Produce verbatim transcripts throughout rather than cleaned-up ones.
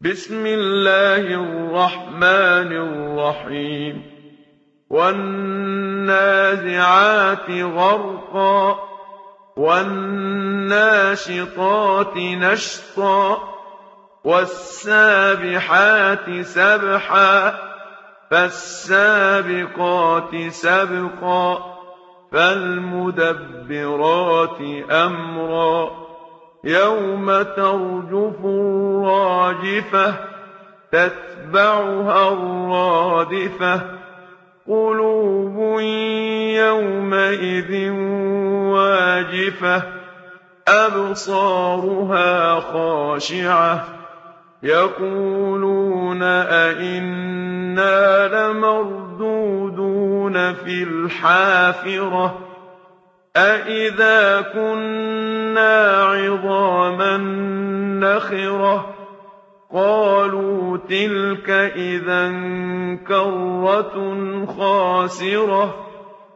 بسم الله الرحمن الرحيم والنازعات غرقا والناشطات نشطا والسابحات سبحا فالسابقات سبقا فالمدبرات أمرا يوم ترجف الراجفة تتبعها الرادفة قلوب يومئذ واجفة أبصارها خاشعة يقولون أئنا لمردودون في الحافرة أئذا كنا عظاما نخرة قالوا تلك إذا كرة خاسرة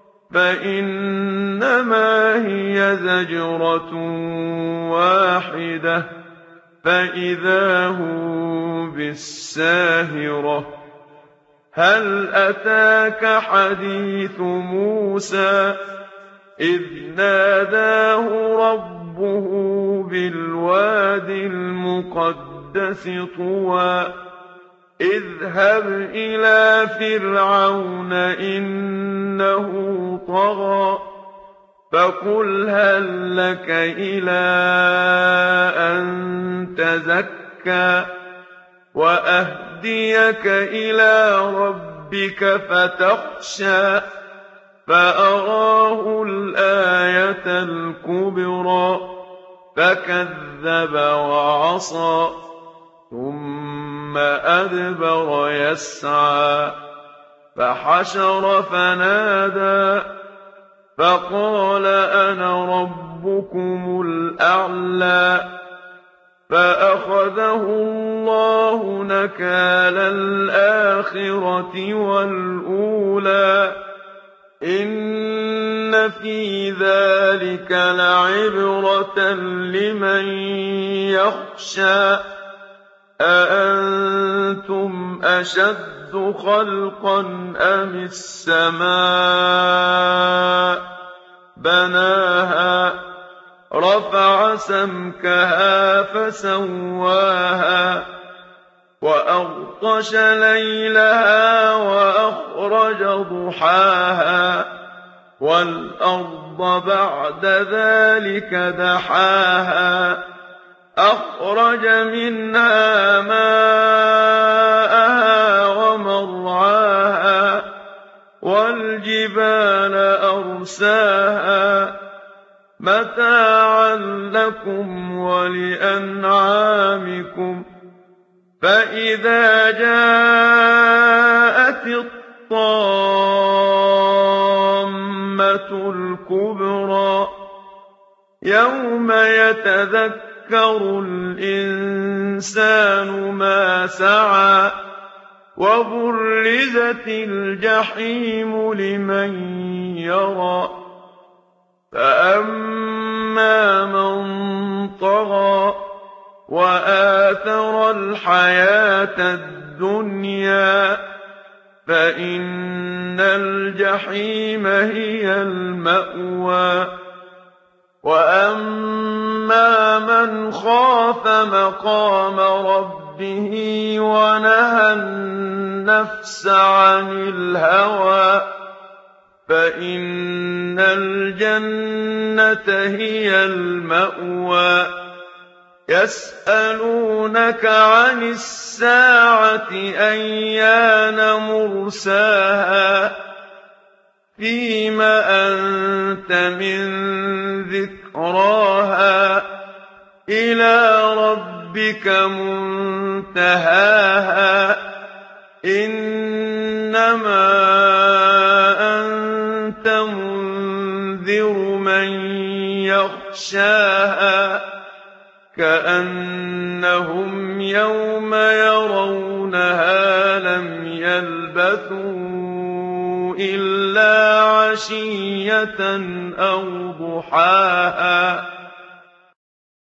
فإنما هي زجرة واحدة فإذا هم بالساهرة هل أتاك حديث موسى إذ ناداه ربه بالواد المقدس طوى اذهب إلى فرعون إنه طغى فقل هل لك إلى أن تزكى وأهديك إلى ربك فتخشى فأراه الآية الكبرى فكذب وعصى ثم أدبر يسعى فحشر فنادى فقال أنا ربكم الأعلى فأخذه الله نكال الآخرة والأولى إن في ذلك لعبرة لمن يخشى أأنتم أشد خلقا أم السماء بناها رفع سمكها فسواها وأغطش ليلها وأخرج ضحاها والأرض بعد ذلك دحاها أخرج منها ماءها ومرعاها والجبال أرساها متاعا لكم ولأنعامكم فإذا جاءت الطامة الكبرى يوم يتذكر الإنسان ما سعى وبرزت الجحيم لمن يرى فأما من طغى وآثر الحياة الدنيا فإن الجحيم هي المأوى وأما من خاف مقام ربه ونهى النفس عن الهوى فإن الجنة هي المأوى يسألونك عن الساعة أيان مرساها فيم أنت من ذكراها إلى ربك منتهاها إنما أنت منذر من يخشاها كأنهم يوم يرونها لم يلبثوا إلا عشية أو ضحاها